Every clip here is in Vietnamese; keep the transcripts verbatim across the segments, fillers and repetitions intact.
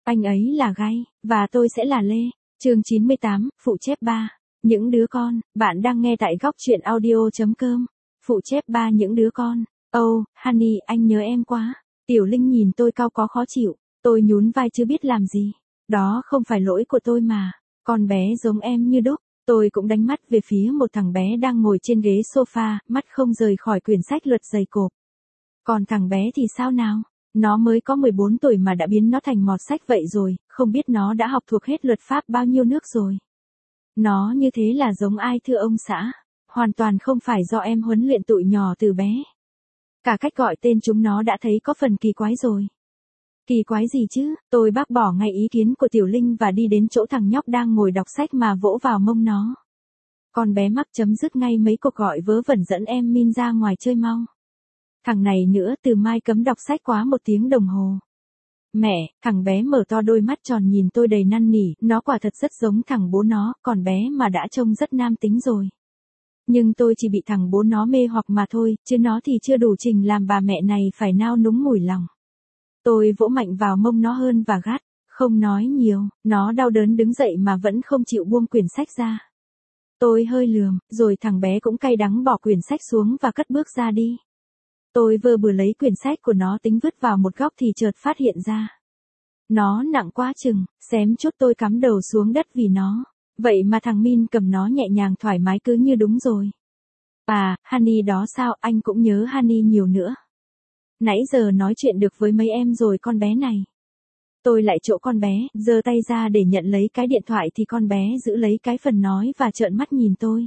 Anh ấy là Gai, và tôi sẽ là Lê. Chương chín mươi tám, phụ chép ba. Những đứa con, bạn đang nghe tại góc truyện audio chấm com. Phụ chép ba những đứa con. Oh, Honey, anh nhớ em quá. Tiểu Linh nhìn tôi cau có khó chịu. Tôi nhún vai chưa biết làm gì. Đó không phải lỗi của tôi mà. Con bé giống em như đúc. Tôi cũng đánh mắt về phía một thằng bé đang ngồi trên ghế sofa, mắt không rời khỏi quyển sách luật dày cộp. Còn thằng bé thì sao nào? Nó mới có mười bốn tuổi mà đã biến nó thành mọt sách vậy rồi, không biết nó đã học thuộc hết luật pháp bao nhiêu nước rồi. Nó như thế là giống ai thưa ông xã? Hoàn toàn không phải do em huấn luyện tụi nhỏ từ bé. Cả cách gọi tên chúng nó đã thấy có phần kỳ quái rồi. Kỳ quái gì chứ? Tôi bác bỏ ngay ý kiến của Tiểu Linh và đi đến chỗ thằng nhóc đang ngồi đọc sách mà vỗ vào mông nó. Con bé mắc chấm dứt ngay mấy cuộc gọi vớ vẩn dẫn em Min ra ngoài chơi mau. Thằng này nữa từ mai cấm đọc sách quá một tiếng đồng hồ. Mẹ, thằng bé mở to đôi mắt tròn nhìn tôi đầy năn nỉ, nó quả thật rất giống thằng bố nó, còn bé mà đã trông rất nam tính rồi. Nhưng tôi chỉ bị thằng bố nó mê hoặc mà thôi, chứ nó thì chưa đủ trình làm bà mẹ này phải nao núng mủi lòng. Tôi vỗ mạnh vào mông nó hơn và gắt, không nói nhiều, nó đau đớn đứng dậy mà vẫn không chịu buông quyển sách ra. Tôi hơi lườm, rồi thằng bé cũng cay đắng bỏ quyển sách xuống và cất bước ra đi. Tôi vừa vừa lấy quyển sách của nó tính vứt vào một góc thì chợt phát hiện ra. Nó nặng quá chừng, xém chút tôi cắm đầu xuống đất vì nó. Vậy mà thằng Min cầm nó nhẹ nhàng thoải mái cứ như đúng rồi. À, Honey đó sao, anh cũng nhớ Honey nhiều nữa. Nãy giờ nói chuyện được với mấy em rồi con bé này. Tôi lại chỗ con bé, giơ tay ra để nhận lấy cái điện thoại thì con bé giữ lấy cái phần nói và trợn mắt nhìn tôi.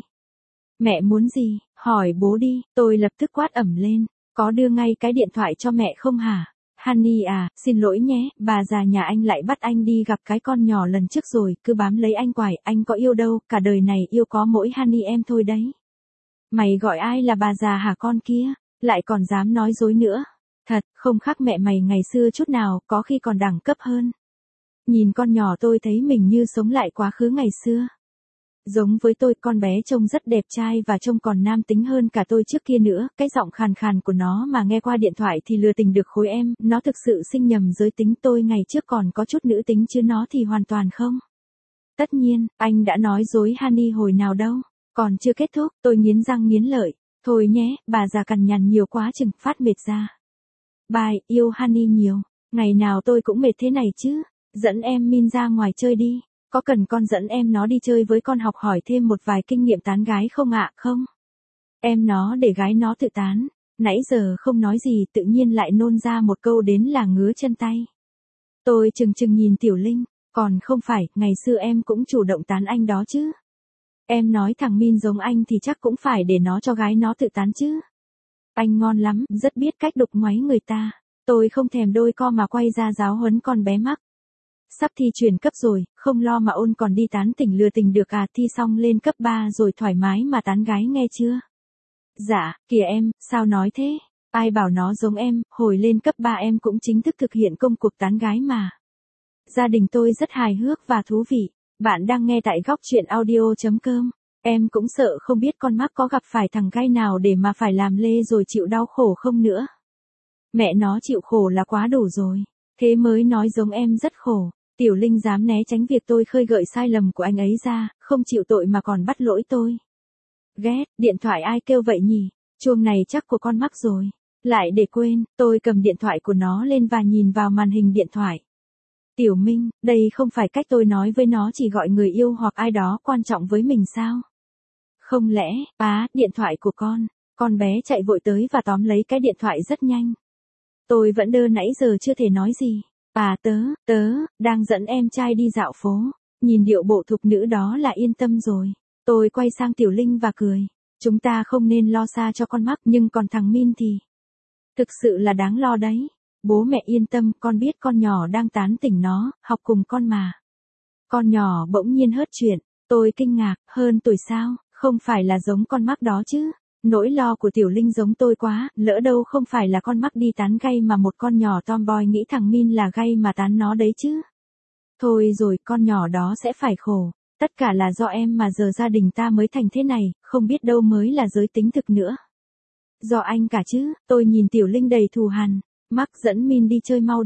Mẹ muốn gì, hỏi bố đi, tôi lập tức quát ẩm lên. Có đưa ngay cái điện thoại cho mẹ không hả? Honey à, xin lỗi nhé, bà già nhà anh lại bắt anh đi gặp cái con nhỏ lần trước rồi, cứ bám lấy anh quải, anh có yêu đâu, cả đời này yêu có mỗi Honey em thôi đấy. Mày gọi ai là bà già hả con kia? Lại còn dám nói dối nữa. Thật, không khác mẹ mày ngày xưa chút nào, có khi còn đẳng cấp hơn. Nhìn con nhỏ tôi thấy mình như sống lại quá khứ ngày xưa. Giống với tôi, con bé trông rất đẹp trai và trông còn nam tính hơn cả tôi trước kia nữa, cái giọng khàn khàn của nó mà nghe qua điện thoại thì lừa tình được khối em, nó thực sự sinh nhầm giới tính. Tôi ngày trước còn có chút nữ tính chứ nó thì hoàn toàn không. Tất nhiên, anh đã nói dối Honey hồi nào đâu, còn chưa kết thúc, tôi nghiến răng nghiến lợi, thôi nhé, bà già cằn nhằn nhiều quá chừng phát mệt ra. Bye, yêu Honey nhiều, ngày nào tôi cũng mệt thế này chứ, dẫn em Min ra ngoài chơi đi. Có cần con dẫn em nó đi chơi với con học hỏi thêm một vài kinh nghiệm tán gái không ạ? Không. Em nó để gái nó tự tán. Nãy giờ không nói gì tự nhiên lại nôn ra một câu đến là ngứa chân tay. Tôi chừng chừng nhìn Tiểu Linh. Còn không phải, ngày xưa em cũng chủ động tán anh đó chứ. Em nói thằng Min giống anh thì chắc cũng phải để nó cho gái nó tự tán chứ. Anh ngon lắm, rất biết cách đục ngoáy người ta. Tôi không thèm đôi co mà quay ra giáo huấn con bé mắc. Sắp thi chuyển cấp rồi, không lo mà ôn còn đi tán tỉnh lừa tình được à, thi xong lên cấp ba rồi thoải mái mà tán gái nghe chưa? Dạ, kìa em, sao nói thế? Ai bảo nó giống em, hồi lên cấp ba em cũng chính thức thực hiện công cuộc tán gái mà. Gia đình tôi rất hài hước và thú vị. Bạn đang nghe tại góc truyện audio chấm com. Em cũng sợ không biết con mắc có gặp phải thằng gai nào để mà phải làm lê rồi chịu đau khổ không nữa. Mẹ nó chịu khổ là quá đủ rồi. Thế mới nói giống em rất khổ. Tiểu Linh dám né tránh việc tôi khơi gợi sai lầm của anh ấy ra, không chịu tội mà còn bắt lỗi tôi. Ghét, điện thoại ai kêu vậy nhỉ? Chuông này chắc của con mắc rồi. Lại để quên, tôi cầm điện thoại của nó lên và nhìn vào màn hình điện thoại. Tiểu Minh, đây không phải cách tôi nói với nó chỉ gọi người yêu hoặc ai đó quan trọng với mình sao? Không lẽ, á, điện thoại của con. Con bé chạy vội tới và tóm lấy cái điện thoại rất nhanh. Tôi vẫn đơ nãy giờ chưa thể nói gì. À tớ, tớ, đang dẫn em trai đi dạo phố, nhìn điệu bộ thục nữ đó là yên tâm rồi. Tôi quay sang Tiểu Linh và cười, chúng ta không nên lo xa cho con mắc nhưng còn thằng Min thì thực sự là đáng lo đấy. Bố mẹ yên tâm, con biết con nhỏ đang tán tỉnh nó, học cùng con mà. Con nhỏ bỗng nhiên hớt chuyện, tôi kinh ngạc, hơn tuổi sao, không phải là giống con mắc đó chứ. Nỗi lo của Tiểu Linh giống tôi quá, lỡ đâu không phải là con mắc đi tán gay mà một con nhỏ tomboy nghĩ thằng Min là gay mà tán nó đấy chứ. Thôi rồi, con nhỏ đó sẽ phải khổ, tất cả là do em mà giờ gia đình ta mới thành thế này, không biết đâu mới là giới tính thực nữa. Do anh cả chứ, tôi nhìn Tiểu Linh đầy thù hằn, mắc dẫn Min đi chơi mau đi,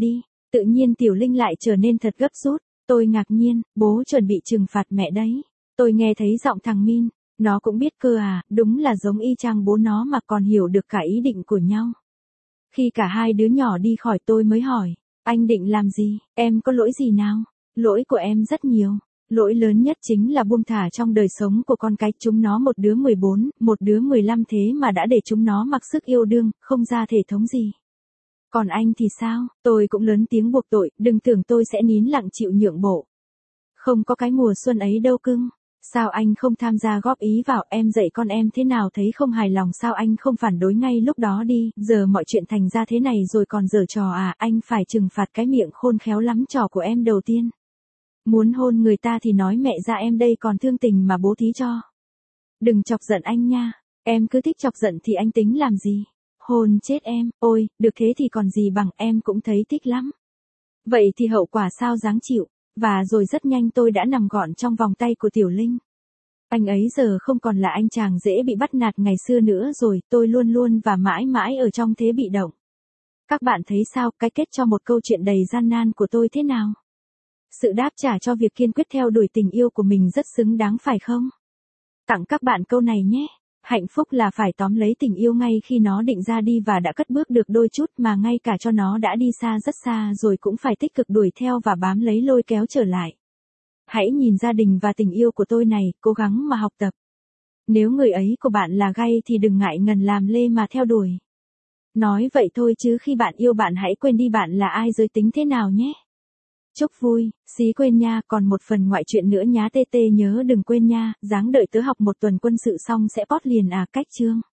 Tự nhiên Tiểu Linh lại trở nên thật gấp rút. Tôi ngạc nhiên, bố chuẩn bị trừng phạt mẹ đấy. Tôi nghe thấy giọng thằng Min, nó cũng biết cơ à, đúng là giống y chang bố nó mà còn hiểu được cả ý định của nhau. Khi cả hai đứa nhỏ đi khỏi tôi mới hỏi, anh định làm gì, em có lỗi gì nào? Lỗi của em rất nhiều. Lỗi lớn nhất chính là buông thả trong đời sống của con cái, chúng nó một đứa mười bốn, một đứa mười lăm thế mà đã để chúng nó mặc sức yêu đương, không ra thể thống gì. Còn anh thì sao? Tôi cũng lớn tiếng buộc tội, đừng tưởng tôi sẽ nín lặng chịu nhượng bộ. Không có cái mùa xuân ấy đâu cưng. Sao anh không tham gia góp ý vào, em dạy con em thế nào thấy không hài lòng sao anh không phản đối ngay lúc đó đi, giờ mọi chuyện thành ra thế này rồi còn giở trò à, anh phải trừng phạt cái miệng khôn khéo lắm trò của em đầu tiên. Muốn hôn người ta thì nói mẹ ra em đây còn thương tình mà bố thí cho. Đừng chọc giận anh nha, em cứ thích chọc giận thì anh tính làm gì? Hôn chết em, ôi, được thế thì còn gì bằng, em cũng thấy thích lắm. Vậy thì hậu quả sao dáng chịu, và rồi rất nhanh tôi đã nằm gọn trong vòng tay của Tiểu Linh. Anh ấy giờ không còn là anh chàng dễ bị bắt nạt ngày xưa nữa rồi, tôi luôn luôn và mãi mãi ở trong thế bị động. Các bạn thấy sao, cái kết cho một câu chuyện đầy gian nan của tôi thế nào? Sự đáp trả cho việc kiên quyết theo đuổi tình yêu của mình rất xứng đáng phải không? Tặng các bạn câu này nhé. Hạnh phúc là phải tóm lấy tình yêu ngay khi nó định ra đi và đã cất bước được đôi chút, mà ngay cả cho nó đã đi xa rất xa rồi cũng phải tích cực đuổi theo và bám lấy lôi kéo trở lại. Hãy nhìn gia đình và tình yêu của tôi này, cố gắng mà học tập. Nếu người ấy của bạn là gay thì đừng ngại ngần làm lê mà theo đuổi. Nói vậy thôi chứ khi bạn yêu bạn hãy quên đi bạn là ai, giới tính thế nào nhé. Chúc vui, xí quên nha, còn một phần ngoại chuyện nữa nhá, tê tê nhớ đừng quên nha, dáng đợi tớ học một tuần quân sự xong sẽ post liền à, cách chương.